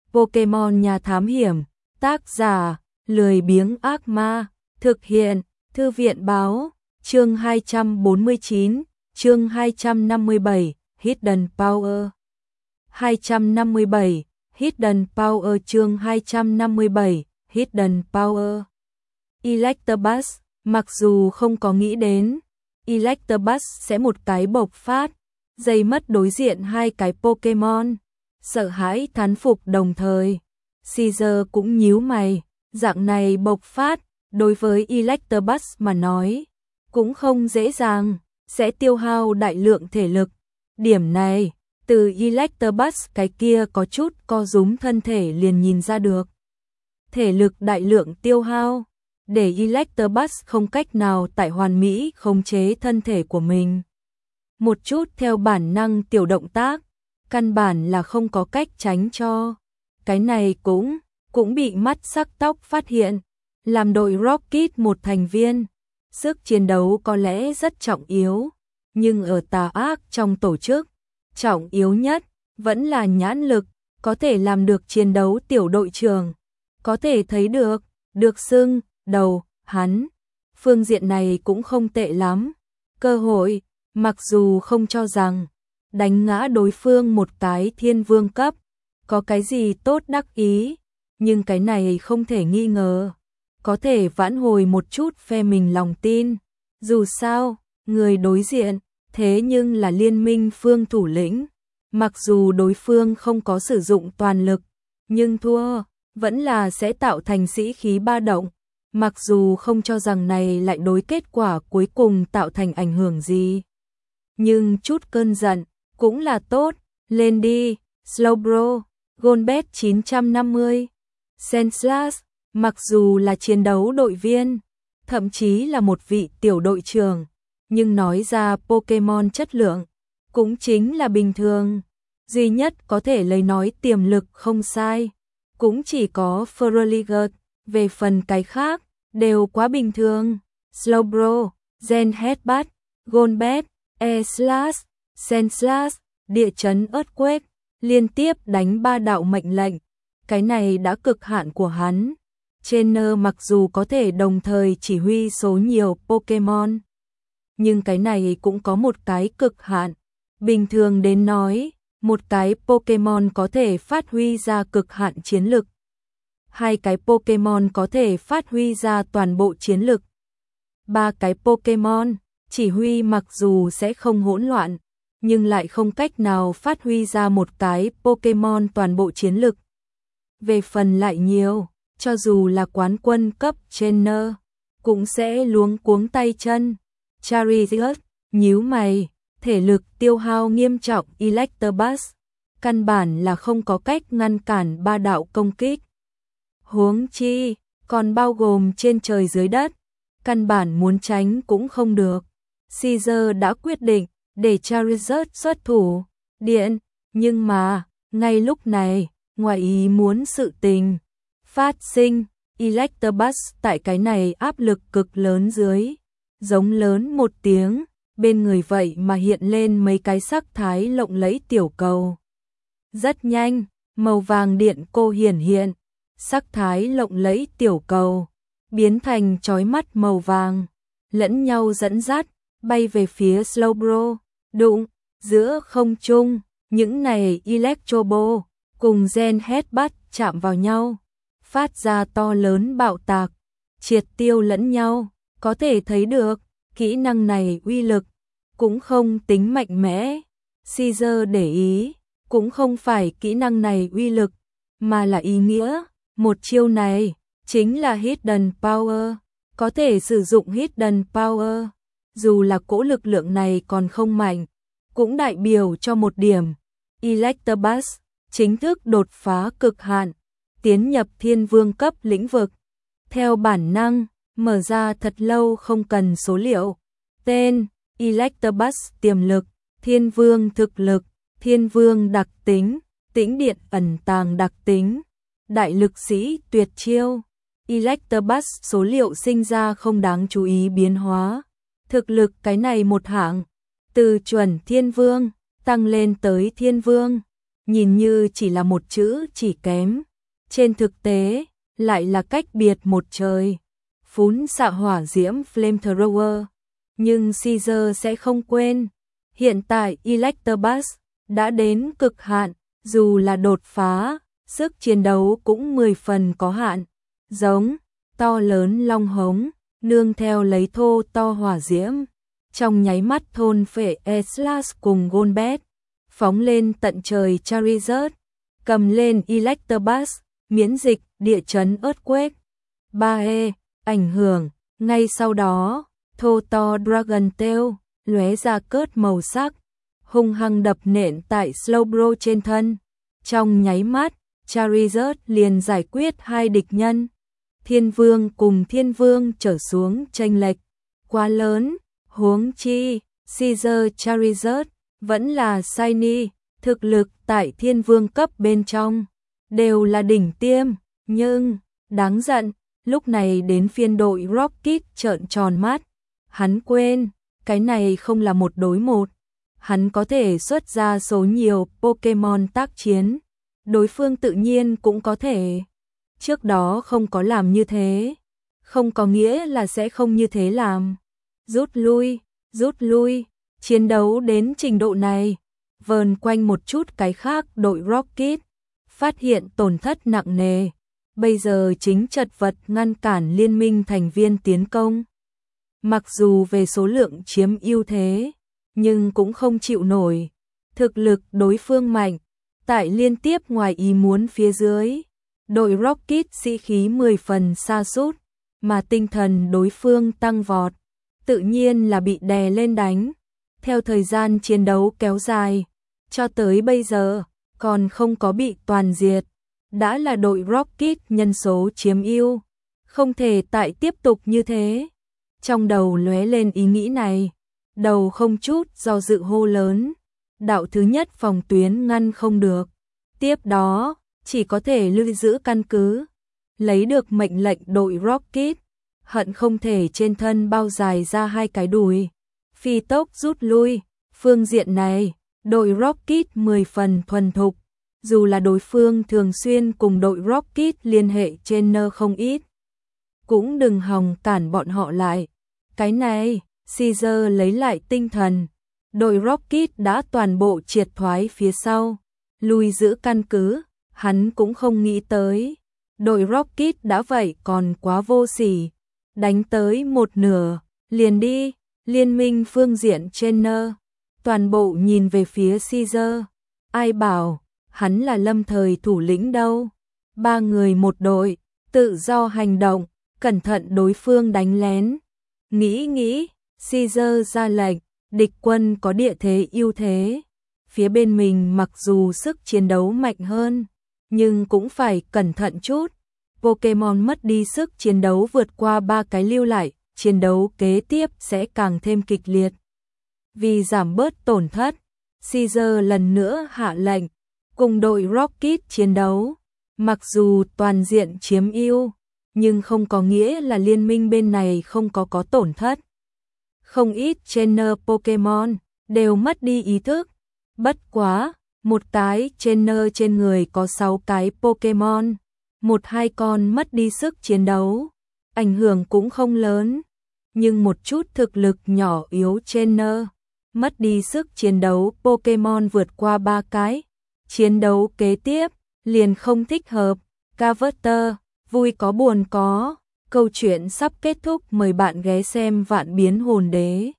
Pokemon nhà thám hiểm, tác giả, lười biếng ác ma, thực hiện, thư viện báo, chương 249, chương 257, Hidden Power. 257, Hidden Power chương 257, Hidden Power. Electabuzz, mặc dù không có nghĩ đến, Electabuzz sẽ một cái bộc phát, dây mất đối diện hai cái Pokemon, sợ hãi thán phục đồng thời. Caesar cũng nhíu mày, dạng này bộc phát, đối với Electabuzz mà nói, cũng không dễ dàng, sẽ tiêu hao đại lượng thể lực. Điểm này, từ Electabuzz cái kia có chút co rúm thân thể liền nhìn ra được. Thể lực đại lượng tiêu hao, để Electabuzz không cách nào tại hoàn mỹ khống chế thân thể của mình. Một chút theo bản năng tiểu động tác, căn bản là không có cách tránh cho. Cái này cũng bị mắt sắc tóc phát hiện, làm đội Rocket một thành viên. Sức chiến đấu có lẽ rất trọng yếu, nhưng ở tà ác trong tổ chức, trọng yếu nhất vẫn là nhãn lực, có thể làm được chiến đấu tiểu đội trưởng, có thể thấy được xưng đầu hắn. Phương diện này cũng không tệ lắm. Cơ hội, mặc dù không cho rằng đánh ngã đối phương một cái thiên vương cấp có cái gì tốt đắc ý, nhưng cái này không thể nghi ngờ có thể vãn hồi một chút phe mình lòng tin. Dù sao, người đối diện thế nhưng là liên minh phương thủ lĩnh, mặc dù đối phương không có sử dụng toàn lực, nhưng thua vẫn là sẽ tạo thành sĩ khí ba động, mặc dù không cho rằng này lại đối kết quả cuối cùng tạo thành ảnh hưởng gì. Nhưng chút cơn giận cũng là tốt, lên đi, Slowbro, Golbet 950, Senslash, mặc dù là chiến đấu đội viên, thậm chí là một vị tiểu đội trưởng, nhưng nói ra Pokemon chất lượng, cũng chính là bình thường. Duy nhất có thể lấy nói tiềm lực không sai, cũng chỉ có Feraligatr, về phần cái khác, đều quá bình thường. Slowbro, Gen Headbutt, Golbet, E-Slash, Senslash, địa chấn Earthquake, liên tiếp đánh 3 đạo mệnh lệnh, cái này đã cực hạn của hắn. Trainer mặc dù có thể đồng thời chỉ huy số nhiều Pokemon, nhưng cái này cũng có một cái cực hạn. Bình thường đến nói, một cái Pokemon có thể phát huy ra cực hạn chiến lực, hai cái Pokemon có thể phát huy ra toàn bộ chiến lực, ba cái Pokemon chỉ huy mặc dù sẽ không hỗn loạn, nhưng lại không cách nào phát huy ra một cái Pokemon toàn bộ chiến lực. Về phần lại nhiều, cho dù là quán quân cấp trainer, cũng sẽ luống cuống tay chân. Charizard, nhíu mày, thể lực tiêu hao nghiêm trọng Electabuzz, căn bản là không có cách ngăn cản 3 đạo công kích. Huống chi, còn bao gồm trên trời dưới đất, căn bản muốn tránh cũng không được. Caesar đã quyết định để Charizard xuất thủ, điện, nhưng mà, ngay lúc này, ngoài ý muốn sự tình phát sinh, Electabuzz tại cái này áp lực cực lớn dưới, giống lớn một tiếng, bên người vậy mà hiện lên mấy cái sắc thái lộng lẫy tiểu cầu. Rất nhanh, màu vàng điện cô hiện, sắc thái lộng lẫy tiểu cầu biến thành chói mắt màu vàng, lẫn nhau dẫn dắt, bay về phía Slowbro, đụng giữa không trung, những này Electroball cùng Gen Headbutt chạm vào nhau, phát ra to lớn bạo tạc, triệt tiêu lẫn nhau. Có thể thấy được, kỹ năng này uy lực cũng không tính mạnh mẽ. Caesar để ý, cũng không phải kỹ năng này uy lực, mà là ý nghĩa. Một chiêu này chính là Hidden Power, có thể sử dụng Hidden Power. Dù là cỗ lực lượng này còn không mạnh, cũng đại biểu cho một điểm. Electabuzz chính thức đột phá cực hạn, tiến nhập thiên vương cấp lĩnh vực. Theo bản năng, mở ra thật lâu không cần số liệu. Tên, Electabuzz tiềm lực, thiên vương thực lực, thiên vương đặc tính, tĩnh điện ẩn tàng đặc tính, đại lực sĩ tuyệt chiêu. Electabuzz số liệu sinh ra không đáng chú ý biến hóa. Thực lực cái này một hạng, từ chuẩn thiên vương, tăng lên tới thiên vương. nhìn như chỉ là một chữ chỉ kém, trên thực tế lại là cách biệt một trời. Phún xạ hỏa diễm flamethrower, nhưng Caesar sẽ không quên, hiện tại Electabuzz đã đến cực hạn, dù là đột phá, sức chiến đấu cũng 10 phần có hạn. Giống to lớn long hống, nương theo lấy thô to hỏa diễm, trong nháy mắt thôn phệ Slash cùng Golbet, phóng lên tận trời Charizard, cầm lên Electabuzz, miễn dịch địa chấn earthquake. 3E, ảnh hưởng, ngay sau đó, thô to Dragon Tail, lóe ra cớt màu sắc, hung hăng đập nện tại Slowbro trên thân. Trong nháy mắt, Charizard liền giải quyết hai địch nhân. Thiên Vương cùng Thiên Vương trở xuống chênh lệch quá lớn, huống chi, Caesar Charizard vẫn là Shiny, thực lực tại Thiên Vương cấp bên trong đều là đỉnh tiêm, nhưng đáng giận, lúc này đến phiên đội Rocket trợn tròn mắt, hắn quên, cái này không là một đối một, hắn có thể xuất ra số nhiều Pokemon tác chiến, đối phương tự nhiên cũng có thể. Trước đó không có làm như thế, không có nghĩa là sẽ không như thế làm. Rút lui, chiến đấu đến trình độ này, vờn quanh một chút cái khác đội Rocket, phát hiện tổn thất nặng nề, bây giờ chính chật vật ngăn cản liên minh thành viên tiến công. Mặc dù về số lượng chiếm ưu thế, nhưng cũng không chịu nổi, thực lực đối phương mạnh, tại liên tiếp ngoài ý muốn phía dưới. Đội Rocket sĩ khí 10 phần sa sút, mà tinh thần đối phương tăng vọt, tự nhiên là bị đè lên đánh. Theo thời gian chiến đấu kéo dài, cho tới bây giờ, còn không có bị toàn diệt, đã là đội Rocket nhân số chiếm ưu, không thể tại tiếp tục như thế. Trong đầu lóe lên ý nghĩ này, đầu không chút do dự hô lớn, đạo thứ nhất phòng tuyến ngăn không được, tiếp đó chỉ có thể lưu giữ căn cứ, lấy được mệnh lệnh đội Rocket, hận không thể trên thân bao dài ra hai cái đùi, phi tốc rút lui. Phương diện này, đội Rocket 10 phần thuần thục, dù là đối phương thường xuyên cùng đội Rocket liên hệ trên nơ không ít, cũng đừng hòng cản bọn họ lại. Cái này, Caesar lấy lại tinh thần, đội Rocket đã toàn bộ triệt thoái phía sau, lui giữ căn cứ. Hắn cũng không nghĩ tới, đội Rocket đã vậy còn quá vô sỉ, đánh tới một nửa, liền đi, liên minh phương diện trainer, toàn bộ nhìn về phía Caesar, ai bảo, hắn là lâm thời thủ lĩnh đâu, 3 người một đội, tự do hành động, cẩn thận đối phương đánh lén, nghĩ, Caesar ra lệnh, địch quân có địa thế ưu thế, phía bên mình mặc dù sức chiến đấu mạnh hơn, nhưng cũng phải cẩn thận chút. Pokemon mất đi sức chiến đấu vượt qua 3 cái lưu lại, chiến đấu kế tiếp sẽ càng thêm kịch liệt. Vì giảm bớt tổn thất, Caesar lần nữa hạ lệnh, cùng đội Rocket chiến đấu. Mặc dù toàn diện chiếm ưu, nhưng không có nghĩa là liên minh bên này không có tổn thất. Không ít trainer Pokemon đều mất đi ý thức. Bất quá, một cái trainer trên người có 6 cái Pokemon, 1-2 con mất đi sức chiến đấu, ảnh hưởng cũng không lớn, nhưng một chút thực lực nhỏ yếu trainer, mất đi sức chiến đấu Pokemon vượt qua 3 cái, chiến đấu kế tiếp, liền không thích hợp. Carver, vui có buồn có, câu chuyện sắp kết thúc, mời bạn ghé xem Vạn Biến Hồn Đế.